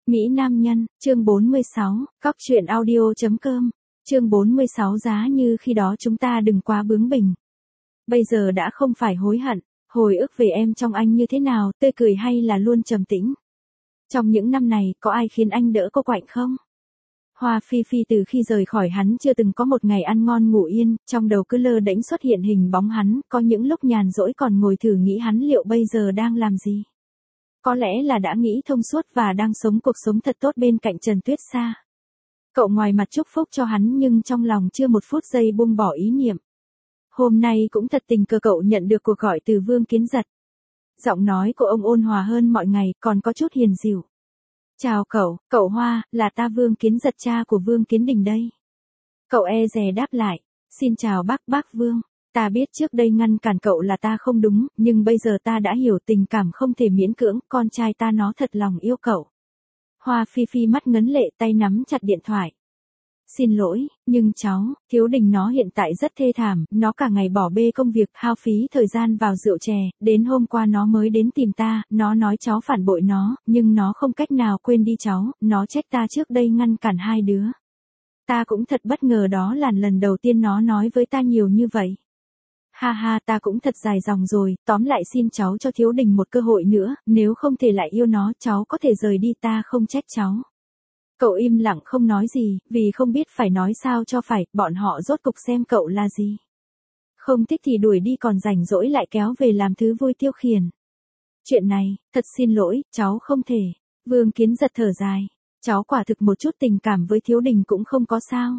Mỹ Nam Nhân, chương 46, Cóc truyện audio.com, chương 46 giá như khi đó chúng ta đừng quá bướng bỉnh. Bây giờ đã không phải hối hận, hồi ức về em trong anh như thế nào, tươi cười hay là luôn trầm tĩnh. Trong những năm này, có ai khiến anh đỡ cô quạnh không? Hoa Phi Phi từ khi rời khỏi hắn chưa từng có một ngày ăn ngon ngủ yên, trong đầu cứ lơ đễnh xuất hiện hình bóng hắn, có những lúc nhàn rỗi còn ngồi thử nghĩ hắn liệu bây giờ đang làm gì. Có lẽ là đã nghĩ thông suốt và đang sống cuộc sống thật tốt bên cạnh Trần Tuyết Sa. Cậu ngoài mặt chúc phúc cho hắn nhưng trong lòng chưa một phút giây buông bỏ ý niệm. Hôm nay cũng thật tình cờ cậu nhận được cuộc gọi từ Vương Kiến Giật. Giọng nói của ông ôn hòa hơn mọi ngày, còn có chút hiền dịu. Chào cậu Hoa, là ta Vương Kiến Giật, cha của Vương Kiến Đình đây. Cậu e dè đáp lại, xin chào bác Vương. Ta biết trước đây ngăn cản cậu là ta không đúng, nhưng bây giờ ta đã hiểu tình cảm không thể miễn cưỡng, con trai ta nó thật lòng yêu cậu. Hoa Phi Phi mắt ngấn lệ, tay nắm chặt điện thoại. Xin lỗi, nhưng Thiếu Đình nó hiện tại rất thê thảm, nó cả ngày bỏ bê công việc, hao phí thời gian vào rượu chè, đến hôm qua nó mới đến tìm ta, nó nói cháu phản bội nó, nhưng nó không cách nào quên đi cháu, nó trách ta trước đây ngăn cản hai đứa. Ta cũng thật bất ngờ, đó là lần đầu tiên nó nói với ta nhiều như vậy. Ha ha, ta cũng thật dài dòng rồi, tóm lại xin cháu cho Thiếu Đình một cơ hội nữa, nếu không thể lại yêu nó, cháu có thể rời đi, ta không trách cháu. Cậu im lặng không nói gì, vì không biết phải nói sao cho phải, bọn họ rốt cục xem cậu là gì. Không thích thì đuổi đi, còn rảnh rỗi lại kéo về làm thứ vui tiêu khiển. Chuyện này, thật xin lỗi, cháu không thể. Vương Kiến Giật thở dài. Cháu quả thực một chút tình cảm với Thiếu Đình cũng không có sao.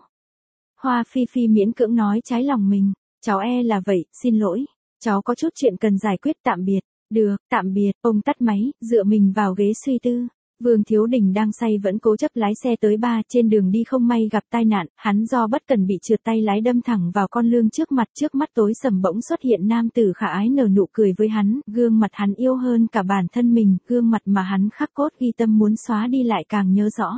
Hoa Phi Phi miễn cưỡng nói trái lòng mình. Cháu e là vậy, xin lỗi. Cháu có chút chuyện cần giải quyết, tạm biệt. Được, tạm biệt. Ông tắt máy, dựa mình vào ghế suy tư. Vương Thiếu Đình đang say vẫn cố chấp lái xe tới ba, trên đường đi không may gặp tai nạn, hắn do bất cẩn bị trượt tay lái đâm thẳng vào con lương trước mắt tối sầm bỗng xuất hiện nam tử khả ái nở nụ cười với hắn, gương mặt hắn yêu hơn cả bản thân mình, gương mặt mà hắn khắc cốt ghi tâm muốn xóa đi lại càng nhớ rõ.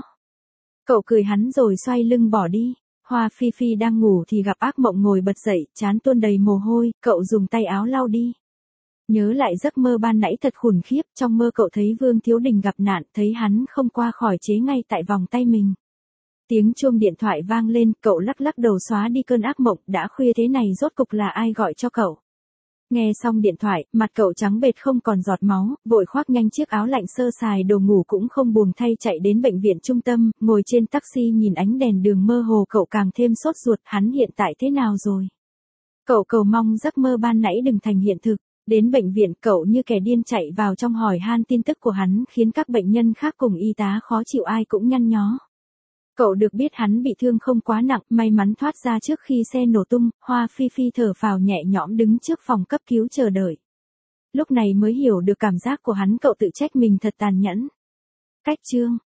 Cậu cười hắn rồi xoay lưng bỏ đi. Hoa Phi Phi đang ngủ thì gặp ác mộng, ngồi bật dậy, trán tuôn đầy mồ hôi, cậu dùng tay áo lau đi. Nhớ lại giấc mơ ban nãy thật khủng khiếp, trong mơ cậu thấy Vương Thiếu Đình gặp nạn, thấy hắn không qua khỏi chế ngay tại vòng tay mình. Tiếng chuông điện thoại vang lên, cậu lắc đầu xóa đi cơn ác mộng, đã khuya thế này rốt cục là ai gọi cho cậu. Nghe xong điện thoại, mặt cậu trắng bệch không còn giọt máu, vội khoác nhanh chiếc áo lạnh sơ sài, đồ ngủ cũng không buồng thay, chạy đến bệnh viện trung tâm, ngồi trên taxi nhìn ánh đèn đường mơ hồ, cậu càng thêm sốt ruột, hắn hiện tại thế nào rồi. Cậu cầu mong giấc mơ ban nãy đừng thành hiện thực. Đến bệnh viện, cậu như kẻ điên chạy vào trong hỏi han tin tức của hắn, khiến các bệnh nhân khác cùng y tá khó chịu, ai cũng nhăn nhó. Cậu được biết hắn bị thương không quá nặng, may mắn thoát ra trước khi xe nổ tung. Hoa Phi Phi thở phào nhẹ nhõm đứng trước phòng cấp cứu chờ đợi. Lúc này mới hiểu được cảm giác của hắn, cậu tự trách mình thật tàn nhẫn. Cách chương